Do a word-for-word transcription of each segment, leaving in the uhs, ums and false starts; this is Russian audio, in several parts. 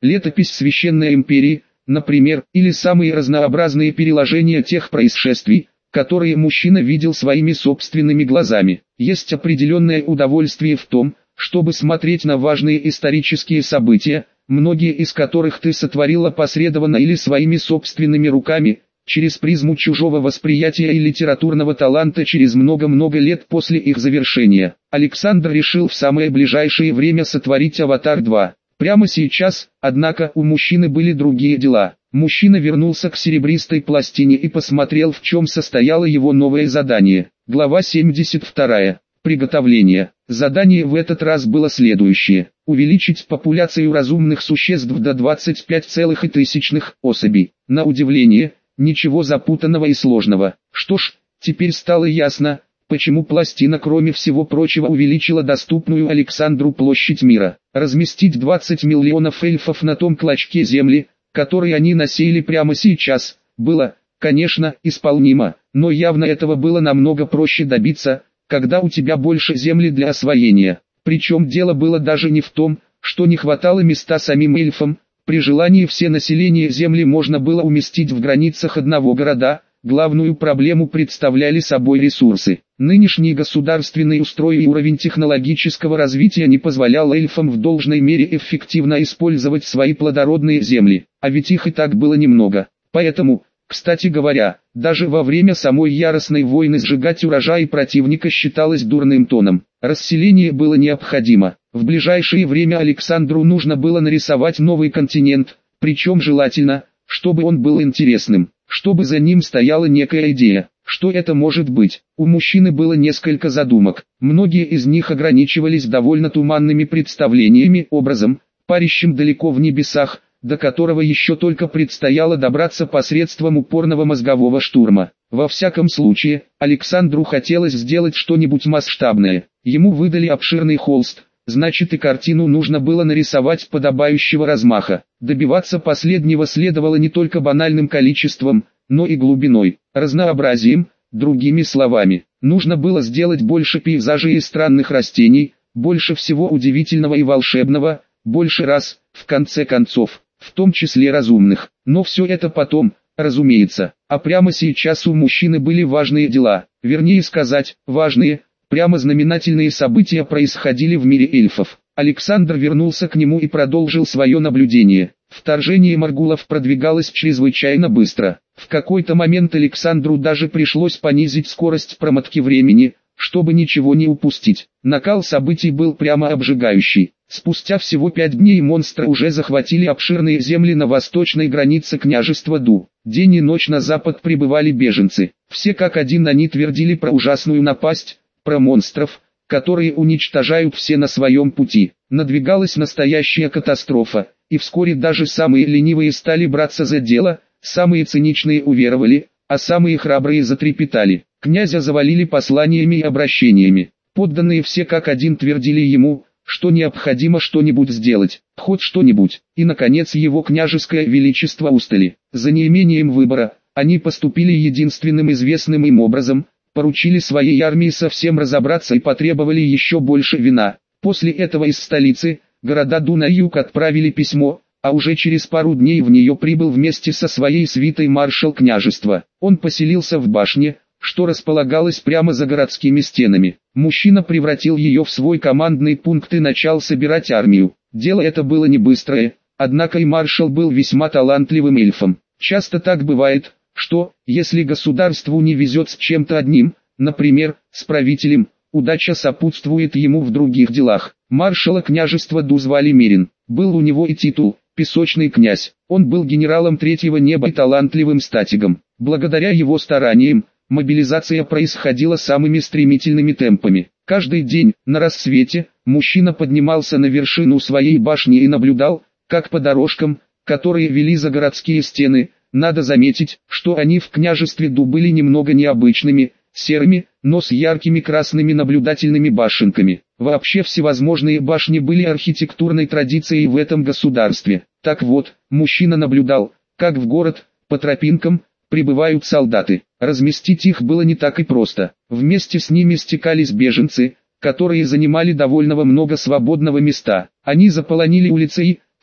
летопись Священной империи, например, или самые разнообразные переложения тех происшествий, которые мужчина видел своими собственными глазами. Есть определенное удовольствие в том, чтобы смотреть на важные исторические события, многие из которых ты сотворил опосредованно или своими собственными руками, через призму чужого восприятия и литературного таланта через много-много лет после их завершения. Александр решил в самое ближайшее время сотворить «Аватар два». Прямо сейчас, однако, у мужчины были другие дела. Мужчина вернулся к серебристой пластине и посмотрел, в чем состояло его новое задание. Глава семьдесят два. Приготовление. Задание в этот раз было следующее: увеличить популяцию разумных существ до двадцати пяти целых одной десятой особей. На удивление, ничего запутанного и сложного. Что ж, теперь стало ясно, почему пластина, кроме всего прочего, увеличила доступную Александру площадь мира. Разместить двадцать миллионов эльфов на том клочке земли, который они насеяли прямо сейчас, было, конечно, исполнимо, но явно этого было намного проще добиться, когда у тебя больше земли для освоения. Причем дело было даже не в том, что не хватало места самим эльфам. При желании все население земли можно было уместить в границах одного города. Главную проблему представляли собой ресурсы. Нынешний государственный устрой и уровень технологического развития не позволял эльфам в должной мере эффективно использовать свои плодородные земли, а ведь их и так было немного. Поэтому, кстати говоря, даже во время самой яростной войны сжигать урожай противника считалось дурным тоном. Расселение было необходимо. В ближайшее время Александру нужно было нарисовать новый континент, причем желательно, чтобы он был интересным, чтобы за ним стояла некая идея. Что это может быть? У мужчины было несколько задумок. Многие из них ограничивались довольно туманными представлениями, образом, парящим далеко в небесах, до которого еще только предстояло добраться посредством упорного мозгового штурма. Во всяком случае, Александру хотелось сделать что-нибудь масштабное. Ему выдали обширный холст, значит и картину нужно было нарисовать подобающего размаха. Добиваться последнего следовало не только банальным количеством, но и глубиной, разнообразием. Другими словами, нужно было сделать больше пейзажей и странных растений, больше всего удивительного и волшебного, больше раз, в конце концов, в том числе разумных. Но все это потом, разумеется. А прямо сейчас у мужчины были важные дела, вернее сказать, важные, прямо знаменательные события происходили в мире эльфов. Александр вернулся к нему и продолжил свое наблюдение. Вторжение Моргулов продвигалось чрезвычайно быстро. В какой-то момент Александру даже пришлось понизить скорость промотки времени, чтобы ничего не упустить. Накал событий был прямо обжигающий. Спустя всего пять дней монстры уже захватили обширные земли на восточной границе княжества Ду. День и ночь на запад прибывали беженцы. Все как один они твердили про ужасную напасть, про монстров, которые уничтожают все на своем пути. Надвигалась настоящая катастрофа, и вскоре даже самые ленивые стали браться за дело, самые циничные уверовали, а самые храбрые затрепетали. Князя завалили посланиями и обращениями. Подданные все как один твердили ему, что необходимо что-нибудь сделать, хоть что-нибудь. И наконец его княжеское величество устали. За неимением выбора, они поступили единственным известным им образом, поручили своей армии совсем разобраться и потребовали еще больше вина. После этого из столицы, города Ду на юг отправили письмо, а уже через пару дней в нее прибыл вместе со своей свитой маршал княжества. Он поселился в башне, что располагалось прямо за городскими стенами. Мужчина превратил ее в свой командный пункт и начал собирать армию. Дело это было не быстрое, однако и маршал был весьма талантливым эльфом. Часто так бывает, что, если государству не везет с чем-то одним, например, с правителем, удача сопутствует ему в других делах. Маршала княжества Ду звали Мирин. Был у него и титул «Песочный князь». Он был генералом третьего неба и талантливым стратегом. Благодаря его стараниям, мобилизация происходила самыми стремительными темпами. Каждый день, на рассвете, мужчина поднимался на вершину своей башни и наблюдал, как по дорожкам, которые вели за городские стены, надо заметить, что они в княжестве Ду были немного необычными, серыми, но с яркими красными наблюдательными башенками. Вообще всевозможные башни были архитектурной традицией в этом государстве. Так вот, мужчина наблюдал, как в город, по тропинкам, прибывают солдаты. Разместить их было не так и просто. Вместе с ними стекались беженцы, которые занимали довольно много свободного места. Они заполонили улицы и,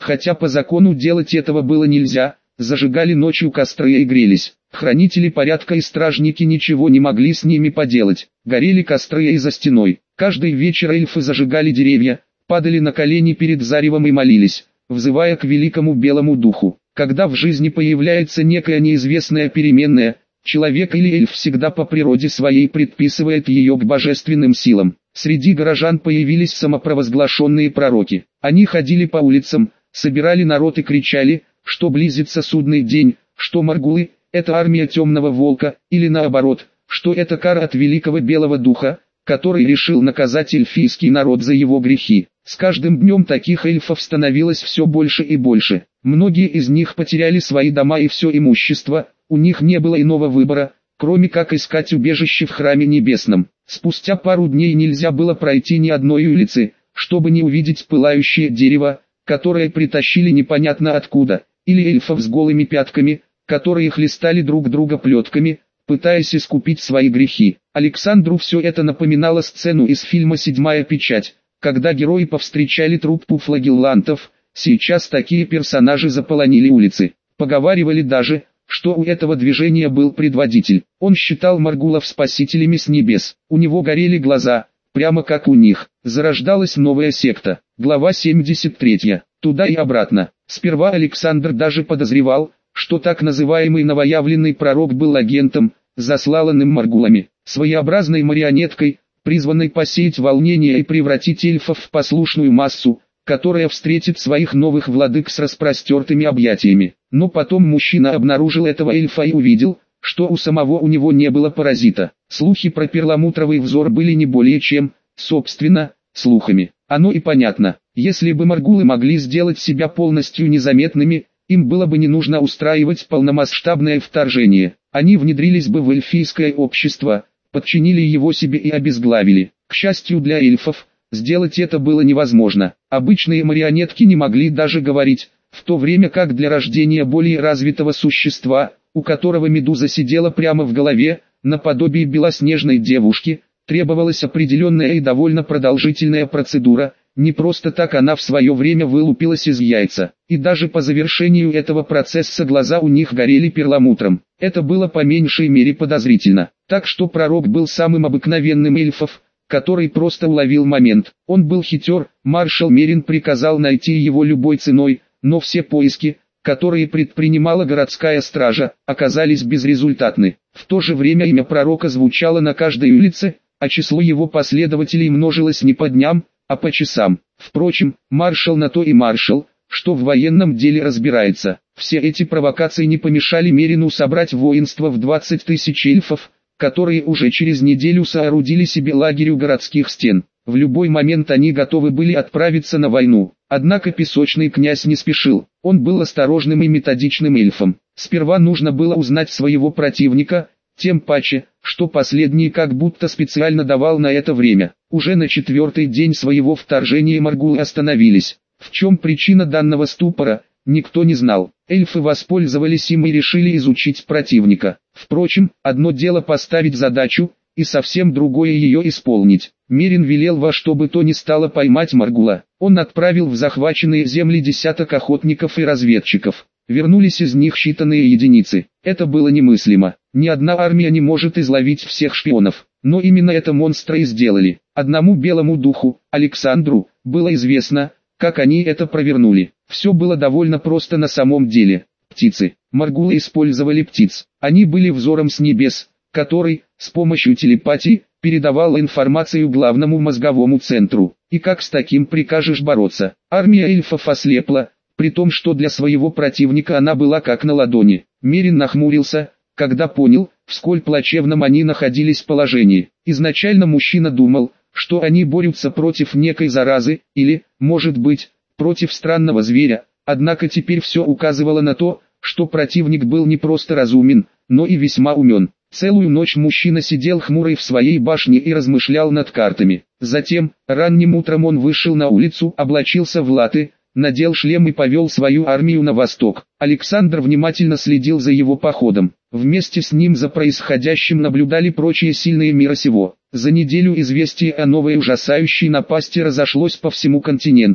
хотя по закону делать этого было нельзя, зажигали ночью костры и грелись. Хранители порядка и стражники ничего не могли с ними поделать, горели костры и за стеной. Каждый вечер эльфы зажигали деревья, падали на колени перед заревом и молились, взывая к великому белому духу. Когда в жизни появляется некая неизвестная переменная, человек или эльф всегда по природе своей предписывает ее к божественным силам. Среди горожан появились самопровозглашенные пророки. Они ходили по улицам, собирали народ и кричали, что близится судный день, что Маргулы – это армия темного волка, или наоборот, что это кара от великого белого духа, который решил наказать эльфийский народ за его грехи. С каждым днем таких эльфов становилось все больше и больше. Многие из них потеряли свои дома и все имущество, у них не было иного выбора, кроме как искать убежище в храме небесном. Спустя пару дней нельзя было пройти ни одной улицы, чтобы не увидеть пылающее дерево, которое притащили непонятно откуда, или эльфов с голыми пятками, которые хлестали друг друга плетками, пытаясь искупить свои грехи. Александру все это напоминало сцену из фильма «Седьмая печать», когда герои повстречали труппу флагеллантов. Сейчас такие персонажи заполонили улицы. Поговаривали даже, что у этого движения был предводитель. Он считал Маргулов спасителями с небес. У него горели глаза, прямо как у них. Зарождалась новая секта. Глава семьдесят три. Туда и обратно. Сперва Александр даже подозревал, что так называемый новоявленный пророк был агентом, засланным Маргулами, своеобразной марионеткой, призванной посеять волнение и превратить эльфов в послушную массу, которая встретит своих новых владык с распростертыми объятиями. Но потом мужчина обнаружил этого эльфа и увидел, что у самого у него не было паразита. Слухи про перламутровый взор были не более чем, собственно, слухами. Оно и понятно. Если бы Маргулы могли сделать себя полностью незаметными, им было бы не нужно устраивать полномасштабное вторжение. Они внедрились бы в эльфийское общество, подчинили его себе и обезглавили. К счастью для эльфов, сделать это было невозможно. Обычные марионетки не могли даже говорить, в то время как для рождения более развитого существа, у которого медуза сидела прямо в голове, наподобие белоснежной девушки, требовалась определенная и довольно продолжительная процедура. Не просто так она в свое время вылупилась из яйца, и даже по завершению этого процесса глаза у них горели перламутром. Это было по меньшей мере подозрительно. Так что пророк был самым обыкновенным эльфов, который просто уловил момент. Он был хитер, маршал Мерин приказал найти его любой ценой, но все поиски, которые предпринимала городская стража, оказались безрезультатны. В то же время имя пророка звучало на каждой улице, а число его последователей множилось не по дням, а по часам. Впрочем, маршал на то и маршал, что в военном деле разбирается. Все эти провокации не помешали Мерину собрать воинство в двадцать тысяч эльфов, которые уже через неделю соорудили себе лагерь у городских стен. В любой момент они готовы были отправиться на войну. Однако песочный князь не спешил. Он был осторожным и методичным эльфом. Сперва нужно было узнать своего противника, тем паче, что последний как будто специально давал на это время. Уже на четвертый день своего вторжения Маргулы остановились. В чем причина данного ступора, никто не знал. Эльфы воспользовались им и решили изучить противника. Впрочем, одно дело поставить задачу, и совсем другое ее исполнить. Мерин велел во что бы то ни стало поймать Маргула. Он отправил в захваченные земли десяток охотников и разведчиков. Вернулись из них считанные единицы. Это было немыслимо. Ни одна армия не может изловить всех шпионов. Но именно это монстры и сделали. Одному белому духу, Александру, было известно, как они это провернули. Все было довольно просто на самом деле. Птицы. Маргулы использовали птиц. Они были взором с небес, который, с помощью телепатии, передавал информацию главному мозговому центру. И как с таким прикажешь бороться? Армия эльфов ослепла, при том, что для своего противника она была как на ладони. Мерин нахмурился, когда понял, в сколь плачевном они находились положении. Изначально мужчина думал, что они борются против некой заразы, или, может быть, против странного зверя, однако теперь все указывало на то, что противник был не просто разумен, но и весьма умен. Целую ночь мужчина сидел хмурый в своей башне и размышлял над картами. Затем, ранним утром он вышел на улицу, облачился в латы, надел шлем и повел свою армию на восток. Александр внимательно следил за его походом. Вместе с ним за происходящим наблюдали прочие сильные мира сего. За неделю известие о новой ужасающей напасти разошлось по всему континенту.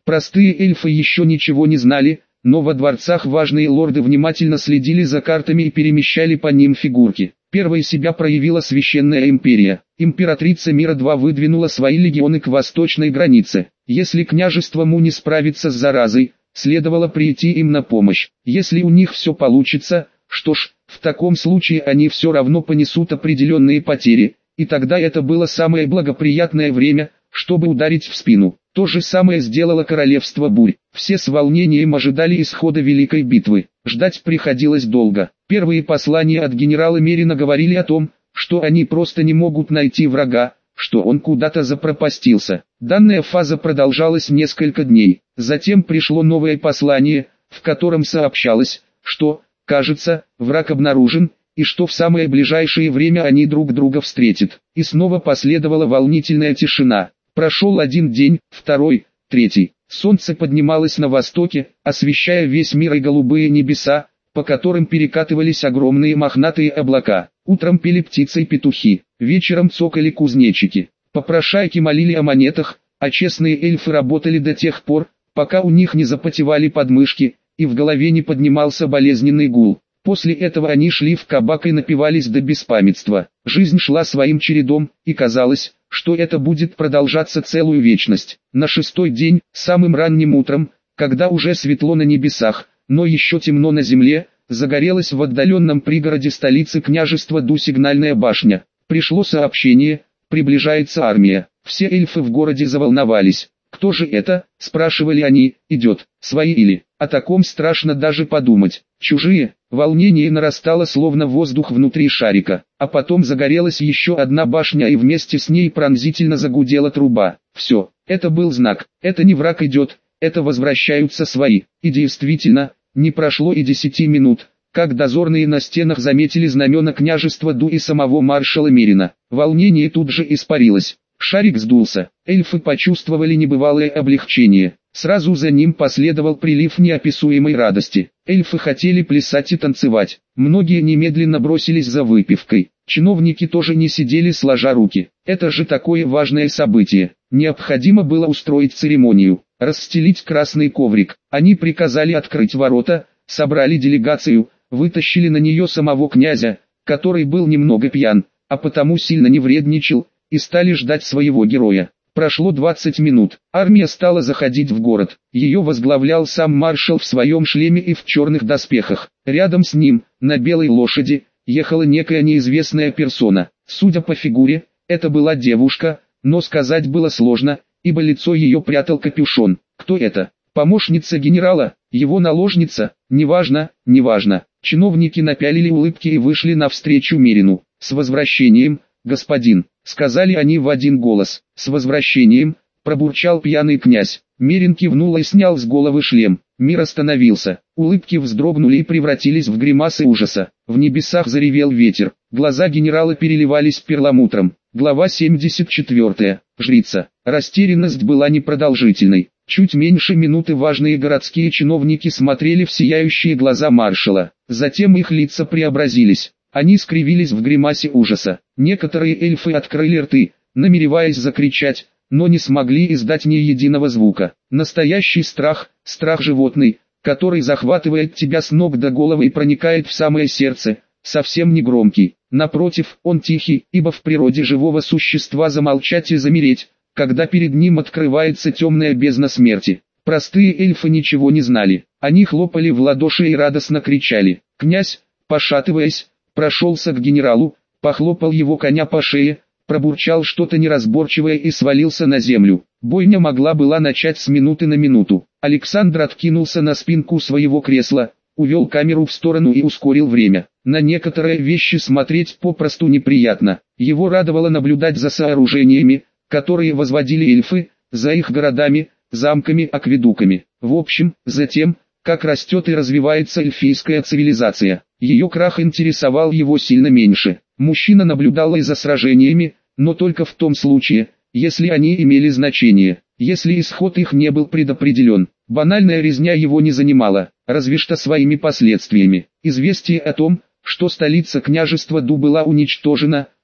Простые эльфы еще ничего не знали, но во дворцах важные лорды внимательно следили за картами и перемещали по ним фигурки. Первой себя проявила Священная Империя. Императрица Мира-два выдвинула свои легионы к восточной границе. Если княжество Му не справится с заразой, следовало прийти им на помощь. Если у них все получится, что ж, в таком случае они все равно понесут определенные потери, и тогда это было самое благоприятное время, чтобы ударить в спину. То же самое сделало королевство Бурь. Все с волнением ожидали исхода великой битвы. Ждать приходилось долго. Первые послания от генерала Мерина говорили о том, что они просто не могут найти врага, что он куда-то запропастился. Данная фаза продолжалась несколько дней. Затем пришло новое послание, в котором сообщалось, что, кажется, враг обнаружен, и что в самое ближайшее время они друг друга встретят. И снова последовала волнительная тишина. Прошел один день, второй, третий. Солнце поднималось на востоке, освещая весь мир и голубые небеса, по которым перекатывались огромные мохнатые облака. Утром пели птицы и петухи, вечером цокали кузнечики. Попрошайки молили о монетах, а честные эльфы работали до тех пор, пока у них не запотевали подмышки, и в голове не поднимался болезненный гул. После этого они шли в кабак и напивались до беспамятства. Жизнь шла своим чередом, и казалось, что это будет продолжаться целую вечность. На шестой день, самым ранним утром, когда уже светло на небесах, но еще темно на земле, загорелась в отдаленном пригороде столицы княжества Ду сигнальная башня. Пришло сообщение: приближается армия. Все эльфы в городе заволновались. «Кто же это?» – спрашивали они. «Идет, свои или?» О таком страшно даже подумать. «Чужие?» Волнение нарастало словно воздух внутри шарика. А потом загорелась еще одна башня, и вместе с ней пронзительно загудела труба. Все, это был знак. Это не враг идет, это возвращаются свои. И действительно, не прошло и десяти минут, как дозорные на стенах заметили знамена княжества Ду и самого маршала Мерина. Волнение тут же испарилось. Шарик сдулся. Эльфы почувствовали небывалое облегчение. Сразу за ним последовал прилив неописуемой радости. Эльфы хотели плясать и танцевать. Многие немедленно бросились за выпивкой. Чиновники тоже не сидели сложа руки. Это же такое важное событие. Необходимо было устроить церемонию, расстелить красный коврик. Они приказали открыть ворота, собрали делегацию, вытащили на нее самого князя, который был немного пьян, а потому сильно не вредничал, и стали ждать своего героя. Прошло двадцать минут. Армия стала заходить в город. Ее возглавлял сам маршал в своем шлеме и в черных доспехах. Рядом с ним, на белой лошади, ехала некая неизвестная персона. Судя по фигуре, это была девушка, но сказать было сложно, ибо лицо ее прятал капюшон. Кто это? Помощница генерала? Его наложница? Неважно, неважно. Чиновники напялили улыбки и вышли навстречу Мерину. «С возвращением, господин», — сказали они в один голос. «С возвращением», — пробурчал пьяный князь. Мерин кивнул и снял с головы шлем. Мир остановился. Улыбки вздрогнули и превратились в гримасы ужаса. В небесах заревел ветер. Глаза генерала переливались перламутром. Глава семьдесят четыре. Жрица. Растерянность была непродолжительной. Чуть меньше минуты важные городские чиновники смотрели в сияющие глаза маршала. Затем их лица преобразились. Они скривились в гримасе ужаса. Некоторые эльфы открыли рты, намереваясь закричать, но не смогли издать ни единого звука. Настоящий страх, страх животный, который захватывает тебя с ног до головы и проникает в самое сердце, совсем не громкий. Напротив, он тихий, ибо в природе живого существа замолчать и замереть, когда перед ним открывается темная бездна смерти. Простые эльфы ничего не знали. Они хлопали в ладоши и радостно кричали. Князь, пошатываясь, прошелся к генералу, похлопал его коня по шее, пробурчал что-то неразборчивое и свалился на землю. Бойня могла была начать с минуты на минуту. Александр откинулся на спинку своего кресла, увел камеру в сторону и ускорил время. На некоторые вещи смотреть попросту неприятно. Его радовало наблюдать за сооружениями, которые возводили эльфы, за их городами, замками, акведуками. В общем, за тем, как растет и развивается эльфийская цивилизация. Ее крах интересовал его сильно меньше. Мужчина наблюдал и за сражениями, но только в том случае, если они имели значение, если исход их не был предопределен. Банальная резня его не занимала, разве что своими последствиями. Известие о том, что столица княжества Ду была уничтожена,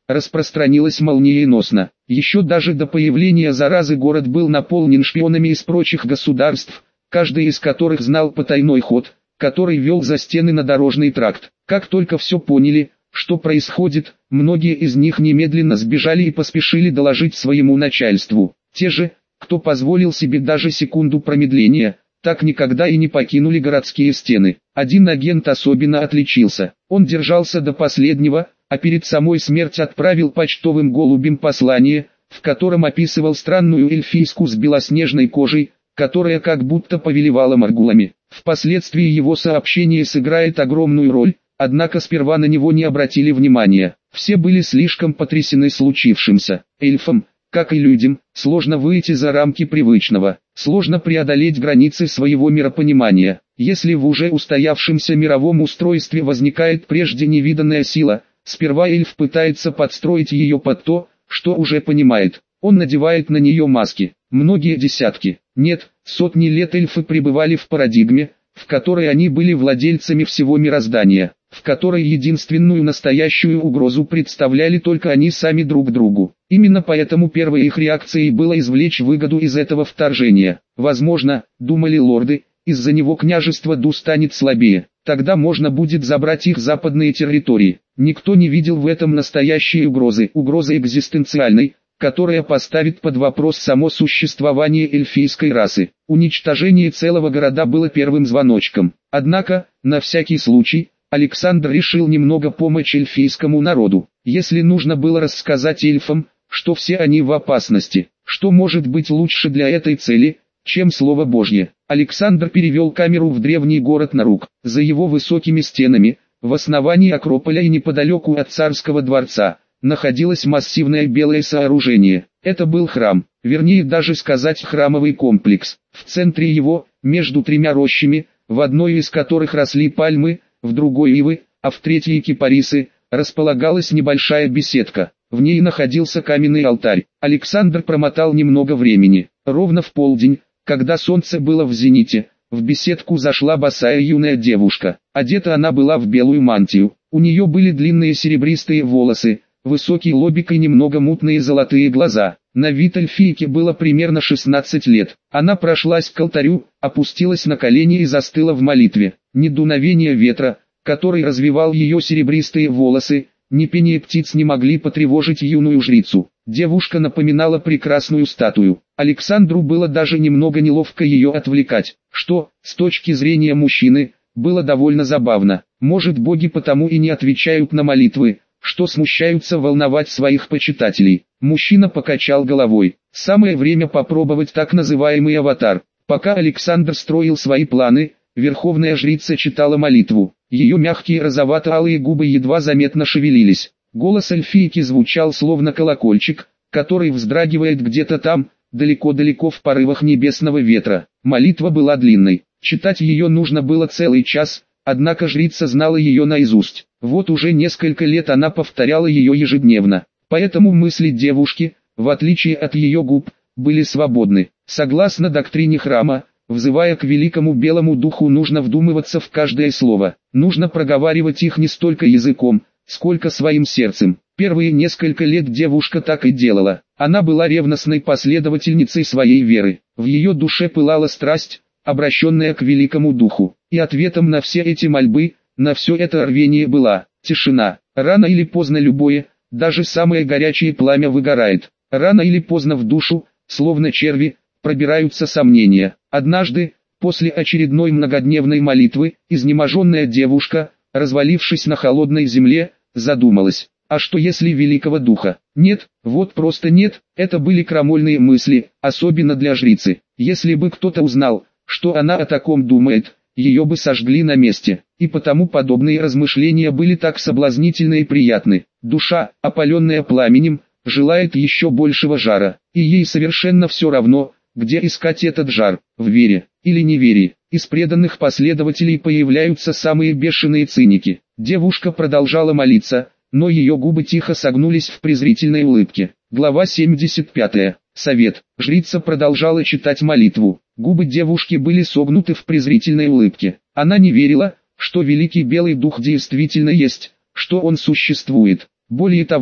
распространилась молниеносно. Еще даже до появления заразы город был наполнен шпионами из прочих государств, каждый из которых знал потайной ход, который вел за стены на дорожный тракт. Как только все поняли, что происходит, многие из них немедленно сбежали и поспешили доложить своему начальству. Те же, кто позволил себе даже секунду промедления, так никогда и не покинули городские стены. Один агент особенно отличился. Он держался до последнего, а перед самой смертью отправил почтовым голубем послание, в котором описывал странную эльфийску с белоснежной кожей, которая как будто повелевала моргулами. Впоследствии его сообщение сыграет огромную роль, однако сперва на него не обратили внимания. Все были слишком потрясены случившимся. Эльфам, как и людям, сложно выйти за рамки привычного, сложно преодолеть границы своего миропонимания. Если в уже устоявшемся мировом устройстве возникает прежде невиданная сила, сперва эльф пытается подстроить ее под то, что уже понимает. Он надевает на нее маски. Многие десятки, нет, сотни лет эльфы пребывали в парадигме, в которой они были владельцами всего мироздания, в которой единственную настоящую угрозу представляли только они сами друг другу. Именно поэтому первой их реакцией было извлечь выгоду из этого вторжения. Возможно, думали лорды, из-за него княжество Ду станет слабее, тогда можно будет забрать их западные территории. Никто не видел в этом настоящей угрозы, угрозы экзистенциальной, которая поставит под вопрос само существование эльфийской расы. Уничтожение целого города было первым звоночком. Однако, на всякий случай, Александр решил немного помочь эльфийскому народу. Если нужно было рассказать эльфам, что все они в опасности, что может быть лучше для этой цели, чем Слово Божье. Александр перевел камеру в древний город Нарук. За его высокими стенами, в основании Акрополя и неподалеку от царского дворца, находилось массивное белое сооружение. Это был храм, вернее даже сказать храмовый комплекс. В центре его, между тремя рощами, в одной из которых росли пальмы, в другой ивы, а в третьей кипарисы, располагалась небольшая беседка. В ней находился каменный алтарь. Александр промотал немного времени. Ровно в полдень, когда солнце было в зените, в беседку зашла босая юная девушка. Одета она была в белую мантию. У нее были длинные серебристые волосы, высокий лобик и немного мутные золотые глаза. На вид эльфийке было примерно шестнадцать лет. Она прошлась к алтарю, опустилась на колени и застыла в молитве. Ни дуновение ветра, который развивал ее серебристые волосы, ни пение птиц не могли потревожить юную жрицу. Девушка напоминала прекрасную статую. Александру было даже немного неловко ее отвлекать, что, с точки зрения мужчины, было довольно забавно. Может, боги потому и не отвечают на молитвы, что смущаются волновать своих почитателей. Мужчина покачал головой. Самое время попробовать так называемый аватар. Пока Александр строил свои планы, верховная жрица читала молитву. Ее мягкие розовато-алые губы едва заметно шевелились. Голос эльфийки звучал словно колокольчик, который вздрагивает где-то там, далеко-далеко в порывах небесного ветра. Молитва была длинной. Читать ее нужно было целый час, однако жрица знала ее наизусть. Вот уже несколько лет она повторяла ее ежедневно. Поэтому мысли девушки, в отличие от ее губ, были свободны. Согласно доктрине храма, взывая к великому белому духу, нужно вдумываться в каждое слово. Нужно проговаривать их не столько языком, сколько своим сердцем. Первые несколько лет девушка так и делала. Она была ревностной последовательницей своей веры. В ее душе пылала страсть, обращенная к великому духу. И ответом на все эти мольбы, на все это рвение была тишина. Рано или поздно любое, даже самое горячее пламя выгорает. Рано или поздно в душу, словно черви, пробираются сомнения. Однажды, после очередной многодневной молитвы, изнеможенная девушка, развалившись на холодной земле, задумалась. А что если великого духа? Нет, вот просто нет, это были крамольные мысли, особенно для жрицы. Если бы кто-то узнал, что она о таком думает, ее бы сожгли на месте. И потому подобные размышления были так соблазнительны и приятны. Душа, опаленная пламенем, желает еще большего жара, и ей совершенно все равно, где искать этот жар, в вере или неверии. Из преданных последователей появляются самые бешеные циники. Девушка продолжала молиться, но ее губы тихо согнулись в презрительной улыбке. Глава семьдесят пять. Совет. Жрица продолжала читать молитву. Губы девушки были согнуты в презрительной улыбке. Она не верила, что великий белый дух действительно есть, что он существует. Более того,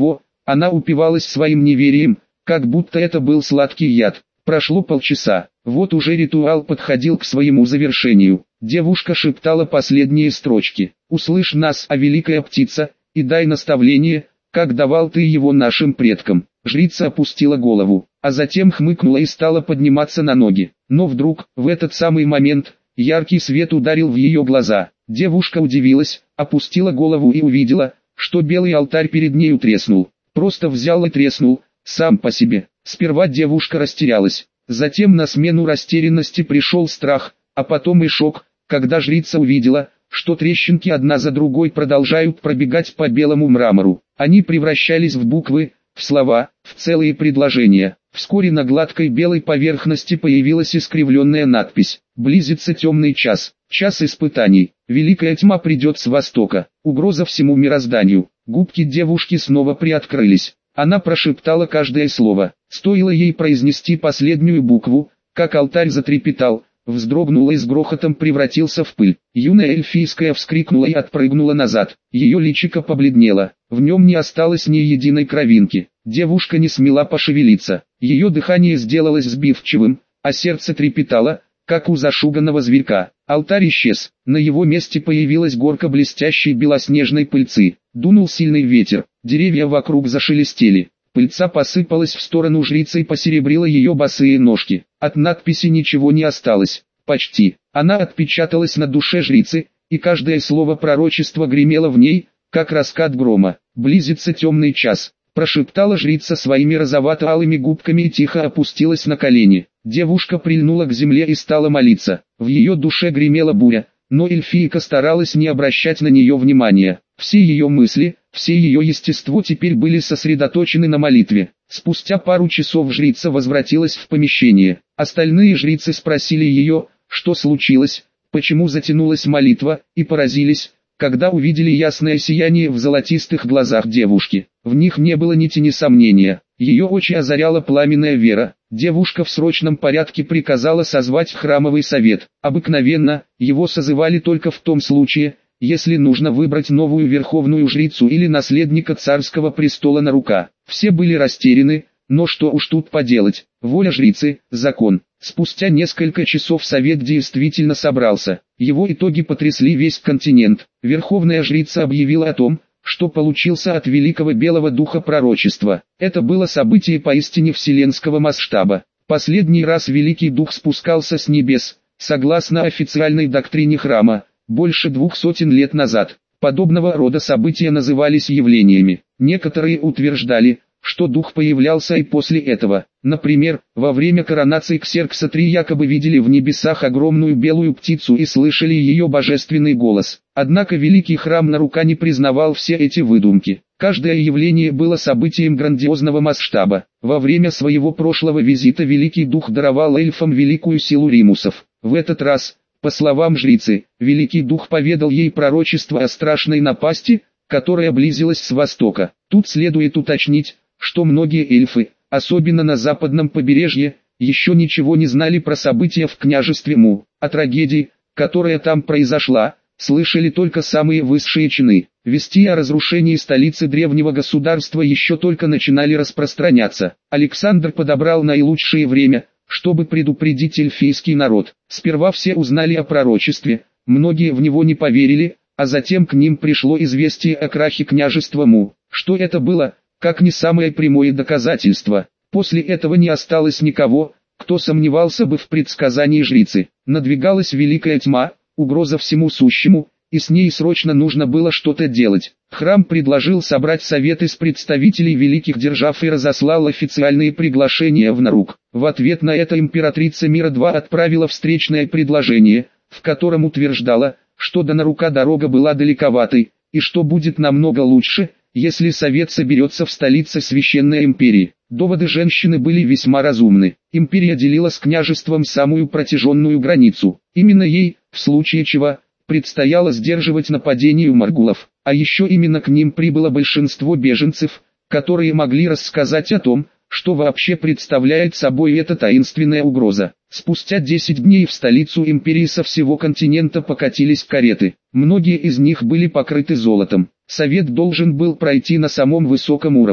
Она упивалась своим неверием, как будто это был сладкий яд. Прошло полчаса, вот уже ритуал подходил к своему завершению. Девушка шептала последние строчки. «Услышь нас, о великая птица, и дай наставление, как давал ты его нашим предкам». Жрица опустила голову, а затем хмыкнула и стала подниматься на ноги. Но вдруг, в этот самый момент, яркий свет ударил в ее глаза. Девушка удивилась, опустила голову и увидела, что белый алтарь перед нею треснул. Просто взял и треснул, сам по себе. Сперва девушка растерялась, затем на смену растерянности пришел страх, а потом и шок, когда жрица увидела, что трещинки одна за другой продолжают пробегать по белому мрамору. Они превращались в буквы, в слова, в целые предложения. Вскоре на гладкой белой поверхности появилась искривленная надпись: «Близится темный час, час испытаний, великая тьма придет с востока, угроза всему мирозданию». Губки девушки снова приоткрылись. Она прошептала каждое слово. Стоило ей произнести последнюю букву, как алтарь затрепетал, вздрогнул и с грохотом превратился в пыль. Юная эльфийская вскрикнула и отпрыгнула назад. Ее личико побледнело, в нем не осталось ни единой кровинки. Девушка не смела пошевелиться. Ее дыхание сделалось сбивчивым, а сердце трепетало, как у зашуганного зверька. Алтарь исчез, на его месте появилась горка блестящей белоснежной пыльцы. Дунул сильный ветер, деревья вокруг зашелестели. Пыльца посыпалась в сторону жрицы и посеребрила ее босые ножки. От надписи ничего не осталось, почти. Она отпечаталась на душе жрицы, и каждое слово пророчества гремело в ней, как раскат грома. «Близится темный час», — прошептала жрица своими розовато-алыми губками и тихо опустилась на колени. Девушка прильнула к земле и стала молиться. В ее душе гремела буря, но эльфийка старалась не обращать на нее внимания. Все ее мысли, все ее естество теперь были сосредоточены на молитве. Спустя пару часов жрица возвратилась в помещение. Остальные жрицы спросили ее, что случилось, почему затянулась молитва, и поразились, когда увидели ясное сияние в золотистых глазах девушки. В них не было ни тени сомнения. Ее очи озаряла пламенная вера. Девушка в срочном порядке приказала созвать храмовый совет. Обыкновенно, его созывали только в том случае, если нужно выбрать новую верховную жрицу или наследника царского престола на рука. Все были растеряны, но что уж тут поделать, воля жрицы – закон. Спустя несколько часов совет действительно собрался. Его итоги потрясли весь континент. Верховная жрица объявила о том, что получился от великого белого духа пророчества. Это было событие поистине вселенского масштаба. Последний раз великий дух спускался с небес, согласно официальной доктрине храма, больше двух сотен лет назад. Подобного рода события назывались явлениями. Некоторые утверждали, что дух появлялся и после этого. Например, во время коронации Ксеркса три якобы видели в небесах огромную белую птицу и слышали ее божественный голос. Однако великий храм Нарука не признавал все эти выдумки. Каждое явление было событием грандиозного масштаба. Во время своего прошлого визита великий дух даровал эльфам великую силу римусов. В этот раз, по словам жрицы, великий дух поведал ей пророчество о страшной напасти, которая близилась с востока. Тут следует уточнить, что многие эльфы, особенно на западном побережье, еще ничего не знали про события в княжестве Му. О трагедии, которая там произошла, слышали только самые высшие чины. Вести о разрушении столицы древнего государства еще только начинали распространяться. Александр подобрал наилучшее время, чтобы предупредить эльфийский народ. Сперва все узнали о пророчестве, многие в него не поверили, а затем к ним пришло известие о крахе княжества Му. Что это было, как не самое прямое доказательство. После этого не осталось никого, кто сомневался бы в предсказании жрицы. Надвигалась великая тьма, угроза всему сущему, и с ней срочно нужно было что-то делать. Храм предложил собрать совет из представителей великих держав и разослал официальные приглашения в Нарук. В ответ на это императрица Мира-два отправила встречное предложение, в котором утверждала, что до Нарука дорога была далековатой, и что будет намного лучше, если совет соберется в столице Священной Империи. Доводы женщины были весьма разумны. Империя делила с княжеством самую протяженную границу. Именно ей, в случае чего, предстояло сдерживать нападение маргулов. А еще именно к ним прибыло большинство беженцев, которые могли рассказать о том, что вообще представляет собой эта таинственная угроза. Спустя десять дней в столицу империи со всего континента покатились кареты. Многие из них были покрыты золотом. Совет должен был пройти на самом высоком уровне.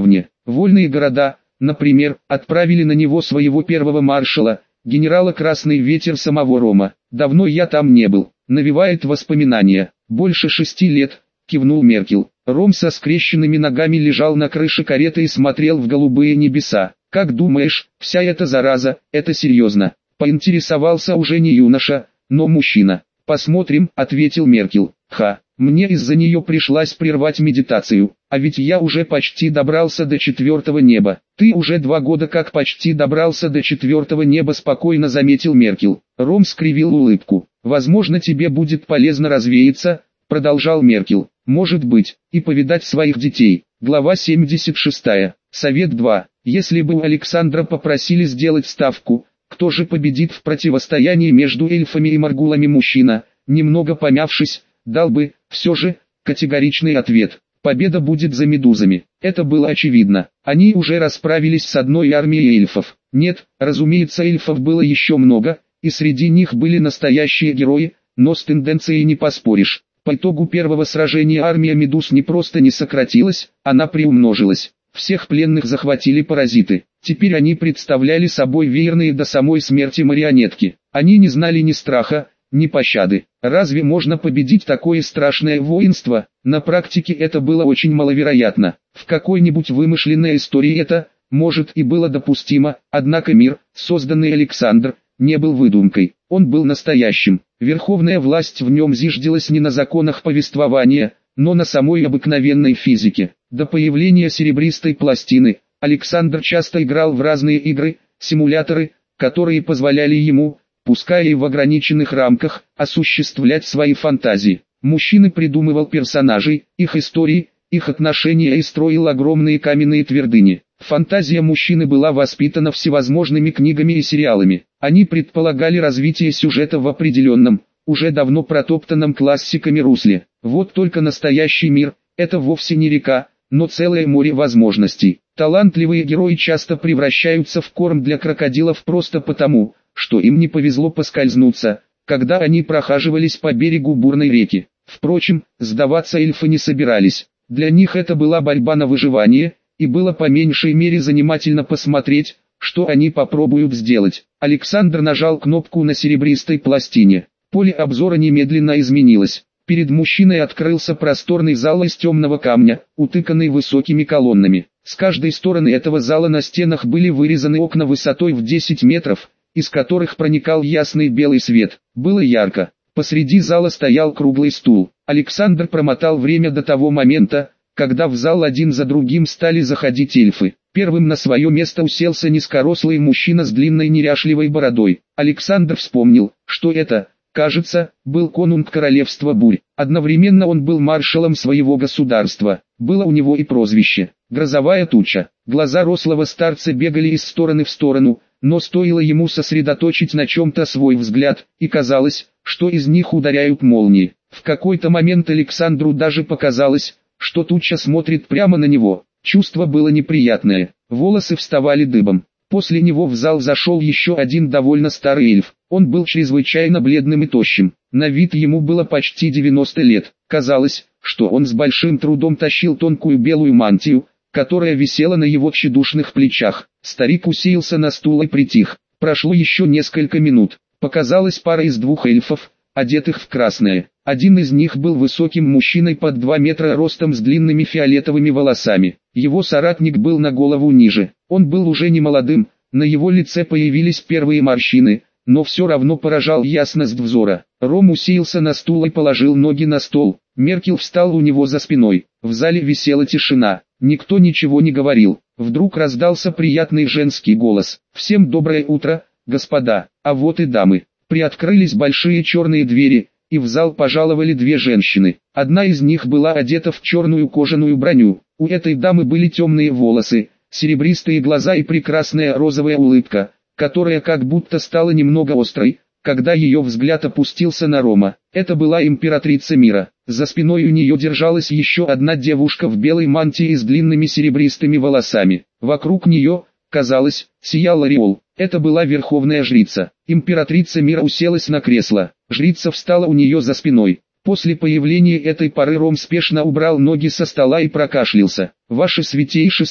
Вольные города, например, отправили на него своего первого маршала, генерала Красный Ветер самого Рома. Давно я там не был, навевает воспоминания. Больше шести лет, кивнул Меркел. Ром со скрещенными ногами лежал на крыше кареты и смотрел в голубые небеса. Как думаешь, вся эта зараза, это серьезно? Поинтересовался уже не юноша, но мужчина. Посмотрим, ответил Меркел. Ха, мне из-за нее пришлось прервать медитацию, а ведь я уже почти добрался до четвертого неба. Ты уже два года как почти добрался до четвертого неба, спокойно заметил Меркел. Ром скривил улыбку. Возможно, тебе будет полезно развеяться, продолжал Меркел. Может быть, и повидать своих детей. Глава семьдесят шесть. Совет два. Если бы у Александра попросили сделать ставку, кто же победит в противостоянии между эльфами и моргулами, мужчина, немного помявшись, дал бы, все же, категоричный ответ. Победа будет за медузами. Это было очевидно. Они уже расправились с одной армией эльфов. Нет, разумеется, эльфов было еще много, и среди них были настоящие герои, но с тенденцией не поспоришь. По итогу первого сражения армия медуз не просто не сократилась, она приумножилась. Всех пленных захватили паразиты. Теперь они представляли собой веерные до самой смерти марионетки. Они не знали ни страха, ни пощады. Разве можно победить такое страшное воинство? На практике это было очень маловероятно. В какой-нибудь вымышленной истории это, может, и было допустимо, однако мир, созданный Александр, не был выдумкой. Он был настоящим. Верховная власть в нем зиждилась не на законах повествования, но на самой обыкновенной физике. До появления серебристой пластины, Александр часто играл в разные игры, симуляторы, которые позволяли ему, пускай и в ограниченных рамках, осуществлять свои фантазии. Мужчина придумывал персонажей, их истории, их отношения и строил огромные каменные твердыни. Фантазия мужчины была воспитана всевозможными книгами и сериалами. Они предполагали развитие сюжета в определенном, уже давно протоптанном классиками русле. Вот только настоящий мир – это вовсе не река, но целое море возможностей. Талантливые герои часто превращаются в корм для крокодилов просто потому, что им не повезло поскользнуться, когда они прохаживались по берегу бурной реки. Впрочем, сдаваться эльфы не собирались. Для них это была борьба на выживание, и было по меньшей мере занимательно посмотреть, что они попробуют сделать. Александр нажал кнопку на серебристой пластине. Поле обзора немедленно изменилось. Перед мужчиной открылся просторный зал из темного камня, утыканный высокими колоннами. С каждой стороны этого зала на стенах были вырезаны окна высотой в десять метров, из которых проникал ясный белый свет. Было ярко. Посреди зала стоял круглый стул. Александр промотал время до того момента, когда в зал один за другим стали заходить эльфы. Первым на свое место уселся низкорослый мужчина с длинной неряшливой бородой. Александр вспомнил, что это, кажется, был конунг королевства бурь. Одновременно он был маршалом своего государства. Было у него и прозвище – «Грозовая туча». Глаза рослого старца бегали из стороны в сторону, но стоило ему сосредоточить на чем-то свой взгляд, и казалось, что из них ударяют молнии. В какой-то момент Александру даже показалось, что туча смотрит прямо на него. Чувство было неприятное, волосы вставали дыбом. После него в зал зашел еще один довольно старый эльф. Он был чрезвычайно бледным и тощим. На вид ему было почти девяносто лет. Казалось, что он с большим трудом тащил тонкую белую мантию, которая висела на его тщедушных плечах. Старик уселся на стул и притих. Прошло еще несколько минут. Показалась пара из двух эльфов, одетых в красное. Один из них был высоким мужчиной под два метра ростом с длинными фиолетовыми волосами. Его соратник был на голову ниже. Он был уже не молодым, на его лице появились первые морщины, но все равно поражал ясность взора. Ром уселся на стул и положил ноги на стол. Меркел встал у него за спиной. В зале висела тишина. Никто ничего не говорил. Вдруг раздался приятный женский голос. «Всем доброе утро, господа, а вот и дамы». Приоткрылись большие черные двери, и в зал пожаловали две женщины. Одна из них была одета в черную кожаную броню. У этой дамы были темные волосы, серебристые глаза и прекрасная розовая улыбка, которая как будто стала немного острой, когда ее взгляд опустился на Рома. Это была императрица мира. За спиной у нее держалась еще одна девушка в белой мантии с длинными серебристыми волосами. Вокруг нее, казалось, сиял ореол. Это была верховная жрица. Императрица мира уселась на кресло. Жрица встала у нее за спиной. После появления этой пары Ром спешно убрал ноги со стола и прокашлялся. «Ваше святейшество,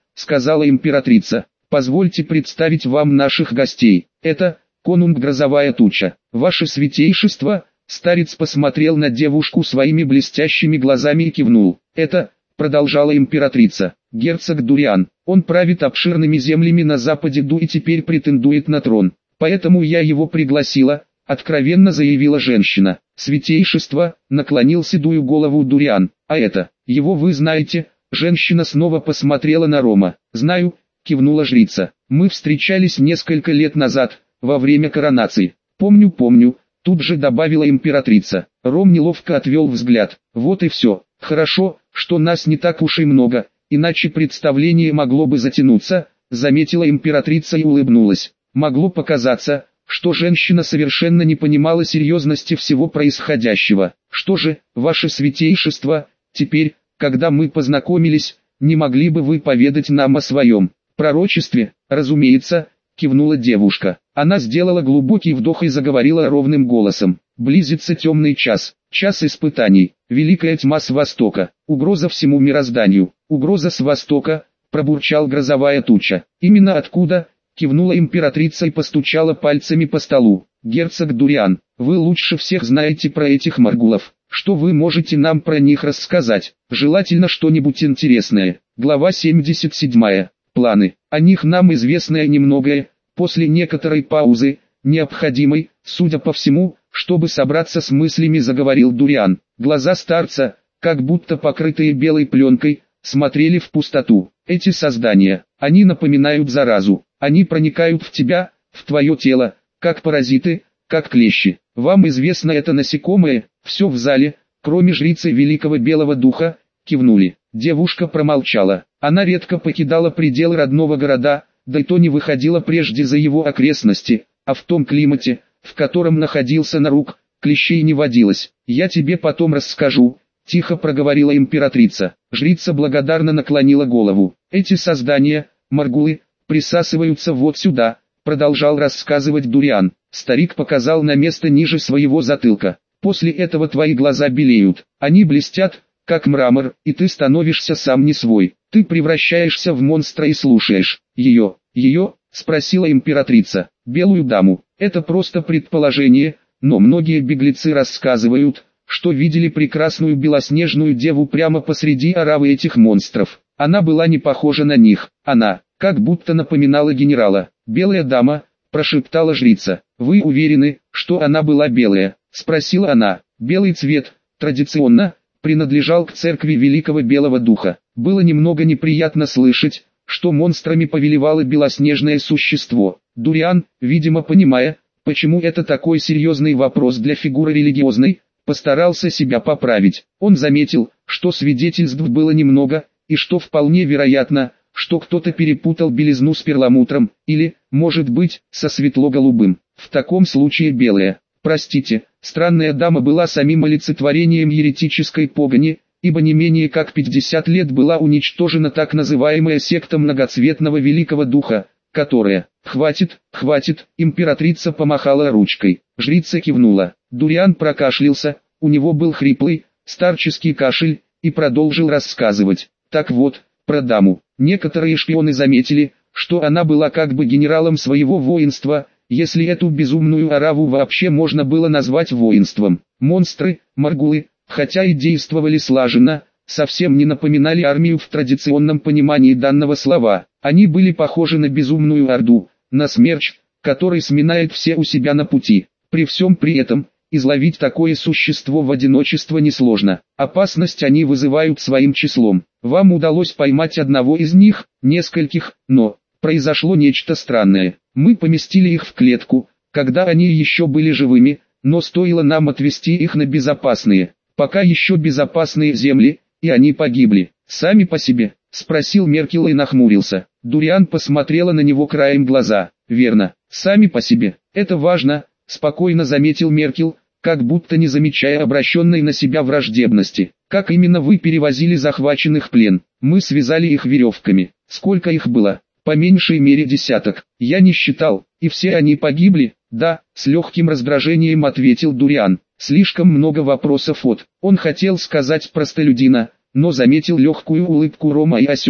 сказала императрица. Позвольте представить вам наших гостей. Это конунг Грозовая Туча. Ваше святейшество. Старец посмотрел на девушку своими блестящими глазами и кивнул. Это, продолжала императрица, герцог Дуриан. Он правит обширными землями на западе Ду и теперь претендует на трон. Поэтому я его пригласила, откровенно заявила женщина. Святейшество, наклонил седую голову Дуриан. А это, его вы знаете? Женщина снова посмотрела на Рома. Знаю, кивнула жрица. Мы встречались несколько лет назад, во время коронации. Помню, помню, тут же добавила императрица. Ром неловко отвел взгляд. Вот и все. Хорошо, что нас не так уж и много, иначе представление могло бы затянуться, заметила императрица и улыбнулась. Могло показаться, что женщина совершенно не понимала серьезности всего происходящего. Что же, ваше святейшество, теперь, когда мы познакомились, не могли бы вы поведать нам о своем пророчестве? Разумеется, кивнула девушка. Она сделала глубокий вдох и заговорила ровным голосом. Близится темный час, час испытаний, великая тьма с востока, угроза всему мирозданию, угроза с востока, пробурчал Грозовая Туча. Именно откуда? Кивнула императрица и постучала пальцами по столу. Герцог Дуриан, вы лучше всех знаете про этих маргулов. Что вы можете нам про них рассказать? Желательно что-нибудь интересное. Глава семьдесят семь. Планы. О них нам известно немногое. После некоторой паузы, необходимой, судя по всему, чтобы собраться с мыслями, заговорил Дуриан. Глаза старца, как будто покрытые белой пленкой, смотрели в пустоту. Эти создания, они напоминают заразу. Они проникают в тебя, в твое тело, как паразиты, как клещи. Вам известно это насекомое? Все в зале, кроме жрицы Великого Белого Духа, кивнули. Девушка промолчала. Она редко покидала пределы родного города, да и то не выходила прежде за его окрестности, а в том климате, в котором находился Нарук, клещей не водилось. Я тебе потом расскажу, тихо проговорила императрица. Жрица благодарно наклонила голову. Эти создания, маргулы, присасываются вот сюда, продолжал рассказывать Дуриан. Старик показал на место ниже своего затылка. После этого твои глаза белеют, они блестят, как мрамор, и ты становишься сам не свой. Ты превращаешься в монстра и слушаешь ее. Ее, спросила императрица, белую даму. Это просто предположение, но многие беглецы рассказывают, что видели прекрасную белоснежную деву прямо посреди оравы этих монстров. Она была не похожа на них, она, как будто напоминала генерала. «Белая дама», – прошептала жрица. «Вы уверены, что она была белая?» – спросила она. «Белый цвет, традиционно, принадлежал к церкви Великого Белого Духа. Было немного неприятно слышать, что монстрами повелевало белоснежное существо». Дуриан, видимо понимая, почему это такой серьезный вопрос для фигуры религиозной, постарался себя поправить. Он заметил, что свидетельств было немного, и что вполне вероятно, что кто-то перепутал белизну с перламутром, или, может быть, со светло-голубым. В таком случае белая, простите, странная дама была самим олицетворением еретической погони, ибо не менее как пятьдесят лет была уничтожена так называемая секта многоцветного Великого Духа, которая... «Хватит, хватит», императрица помахала ручкой. Жрица кивнула. Дуриан прокашлялся, у него был хриплый, старческий кашель, и продолжил рассказывать. Так вот, про даму. Некоторые шпионы заметили, что она была как бы генералом своего воинства, если эту безумную ораву вообще можно было назвать воинством. Монстры, маргулы, хотя и действовали слаженно, совсем не напоминали армию в традиционном понимании данного слова. Они были похожи на безумную орду, на смерч, который сминает все у себя на пути. При всем при этом, изловить такое существо в одиночество несложно. Опасность они вызывают своим числом. Вам удалось поймать одного из них, нескольких, но произошло нечто странное. Мы поместили их в клетку, когда они еще были живыми, но стоило нам отвести их на безопасные, пока еще безопасные земли, и они погибли. Сами по себе, спросил Меркел и нахмурился. Дуриан посмотрела на него краем глаза. Верно, сами по себе. Это важно, спокойно заметил Меркел, как будто не замечая обращенной на себя враждебности. Как именно вы перевозили захваченных в плен? Мы связали их веревками. Сколько их было? По меньшей мере десяток. Я не считал, и все они погибли? Да, с легким раздражением ответил Дуриан. Слишком много вопросов от. Он хотел сказать простолюдина, но заметил легкую улыбку Рома и осекся.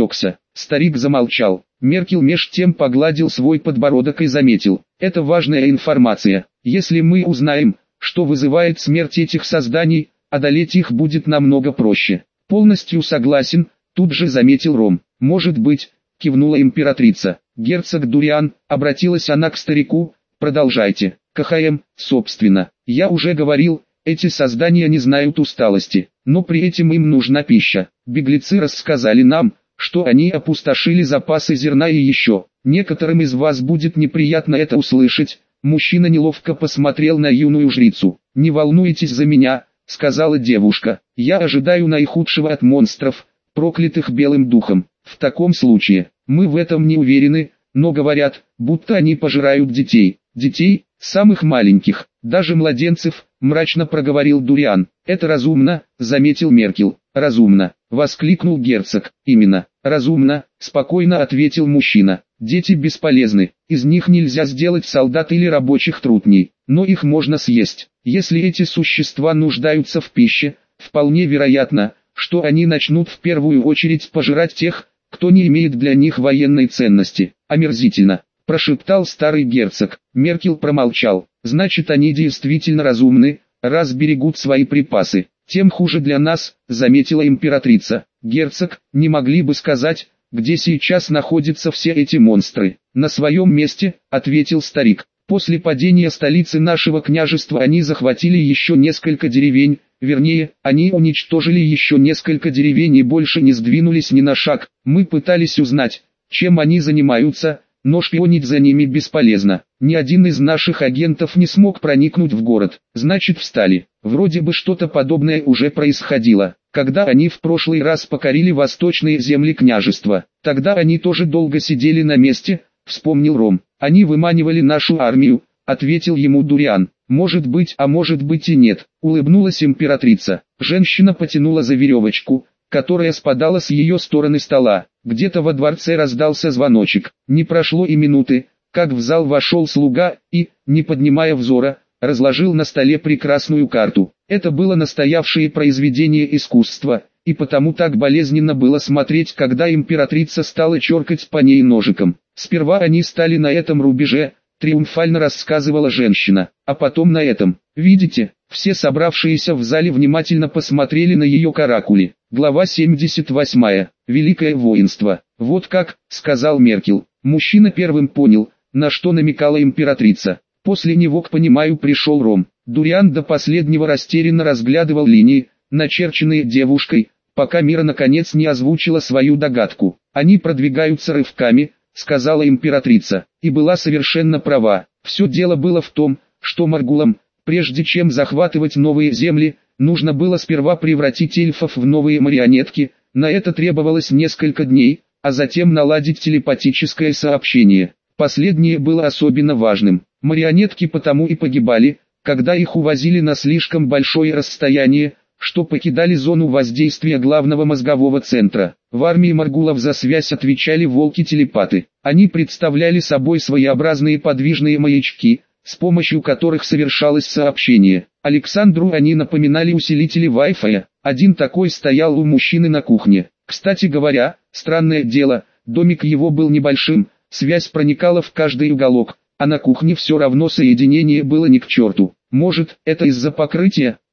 Старик замолчал. Меркел меж тем погладил свой подбородок и заметил: это важная информация. Если мы узнаем, что вызывает смерть этих созданий, одолеть их будет намного проще. Полностью согласен, тут же заметил Ром. Может быть, кивнула императрица. Герцог Дуриан, обратилась она к старику, продолжайте. КХМ, собственно, я уже говорил, эти создания не знают усталости, но при этом им нужна пища. Беглецы рассказали нам, что они опустошили запасы зерна и еще. Некоторым из вас будет неприятно это услышать. Мужчина неловко посмотрел на юную жрицу. «Не волнуйтесь за меня», — сказала девушка. «Я ожидаю наихудшего от монстров, проклятых белым духом. В таком случае, мы в этом не уверены, но говорят, будто они пожирают детей. Детей, самых маленьких, даже младенцев», — мрачно проговорил Дуриан. «Это разумно», — заметил Меркел. «Разумно», — воскликнул герцог. «Именно, разумно», — спокойно ответил мужчина. «Дети бесполезны, из них нельзя сделать солдат или рабочих трутней, но их можно съесть. Если эти существа нуждаются в пище, вполне вероятно, что они начнут в первую очередь пожирать тех, кто не имеет для них военной ценности». «Омерзительно», — прошептал старый герцог. Меркел промолчал. «Значит, они действительно разумны, раз берегут свои припасы. Тем хуже для нас», — заметила императрица. «Герцог, не могли бы сказать, где сейчас находятся все эти монстры?» «На своем месте», — ответил старик. «После падения столицы нашего княжества они захватили еще несколько деревень, вернее, они уничтожили еще несколько деревень и больше не сдвинулись ни на шаг. Мы пытались узнать, чем они занимаются, но шпионить за ними бесполезно. Ни один из наших агентов не смог проникнуть в город. Значит, встали. Вроде бы что-то подобное уже происходило, когда они в прошлый раз покорили восточные земли княжества. Тогда они тоже долго сидели на месте», — вспомнил Ром. «Они выманивали нашу армию», — ответил ему Дуриан. «Может быть, а может быть и нет», — улыбнулась императрица. Женщина потянула за веревочку, которая спадала с ее стороны стола. Где-то во дворце раздался звоночек. Не прошло и минуты, как в зал вошел слуга и, не поднимая взора, разложил на столе прекрасную карту. Это было настоящее произведение искусства, и потому так болезненно было смотреть, когда императрица стала черкать по ней ножиком. «Сперва они стали на этом рубеже», — триумфально рассказывала женщина, — «а потом на этом. Видите?» Все собравшиеся в зале внимательно посмотрели на ее каракули. Глава семьдесят восемь. Великое воинство. «Вот как», — сказал Меркел. Мужчина первым понял, на что намекала императрица. После него к пониманию пришел Ром. Дуриан до последнего растерянно разглядывал линии, начерченные девушкой, пока Мира наконец не озвучила свою догадку. «Они продвигаются рывками», — сказала императрица, и была совершенно права. Все дело было в том, что Маргулам, прежде чем захватывать новые земли, нужно было сперва превратить эльфов в новые марионетки. На это требовалось несколько дней, а затем наладить телепатическое сообщение. Последнее было особенно важным. Марионетки потому и погибали, когда их увозили на слишком большое расстояние, что покидали зону воздействия главного мозгового центра. В армии Маргулов за связь отвечали волки-телепаты. Они представляли собой своеобразные подвижные маячки, с помощью которых совершалось сообщение. Александру они напоминали усилители Wi-Fi. Один такой стоял у мужчины на кухне. Кстати говоря, странное дело, домик его был небольшим, связь проникала в каждый уголок, а на кухне все равно соединение было ни к черту. «Может, это из-за покрытия?»